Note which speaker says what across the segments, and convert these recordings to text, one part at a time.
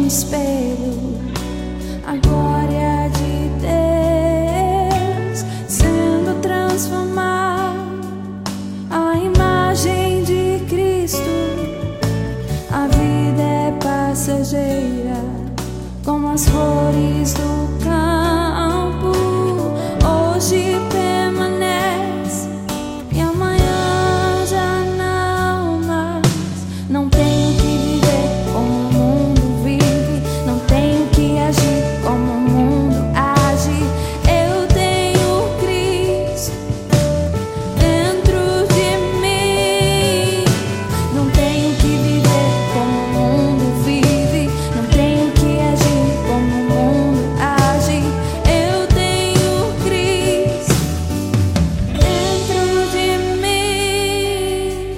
Speaker 1: espelho a glória de Deus sendo transformado à imagem de Cristo. A vida é passageira como as flores do campo, hoje permanece e amanhã já não mais. Não tenho que viver como o mundo vive, não tenho que agir como o mundo age. Eu tenho Cristo dentro de mim. Não tenho que viver como o mundo vive, não tenho que agir como o mundo age. Eu tenho Cristo dentro de mim.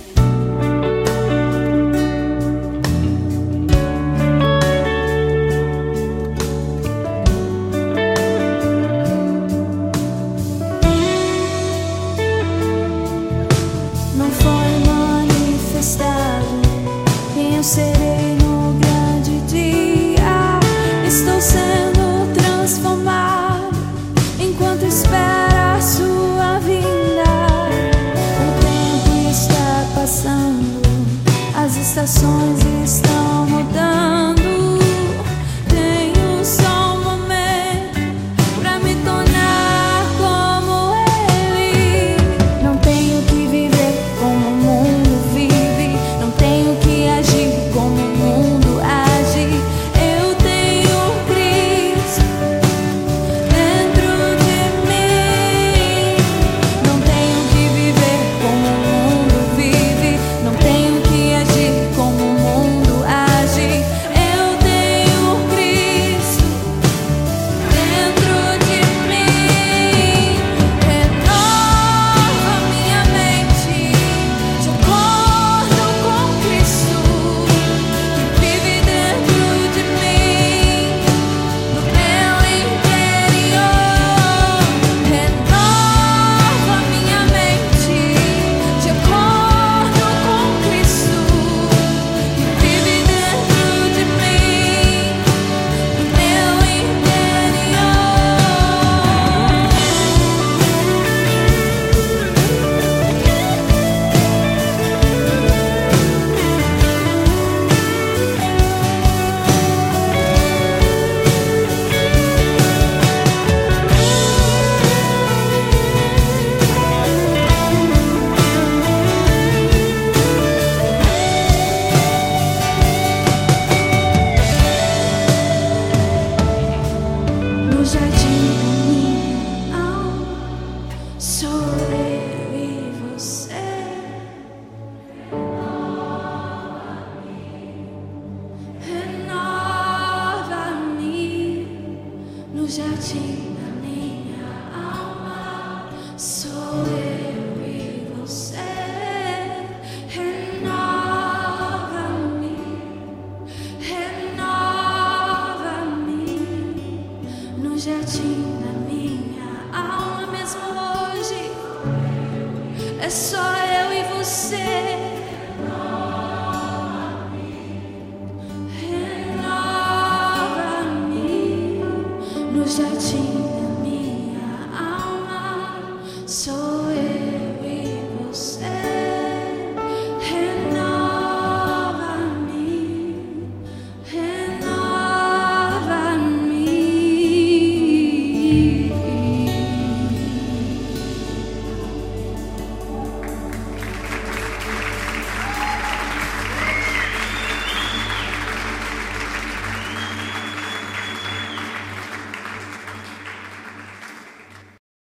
Speaker 1: Não foi manifestado quem eu serei no grande dia. Estou sendo transformado enquanto espero a sua vinda. O tempo está passando, as estações estão mudando. Tenho só um momento pra me tornar como Ele. Não tenho que viver como o mundo vive, não tenho que agir como o mundo age. Eu tenho Cristo dentro de mim. Não tenho que viver como o mundo vive, não tenho que agir como o mundo age. Eu tenho Cristo dentro de mim. Renova minha mente de acordo com Cristo que vive dentro de mim, no meu interior. Renova minha mente de acordo com Cristo que vive dentro de mim, no meu interior. No jardim da minha alma sou eu e você. Renova-me no jardim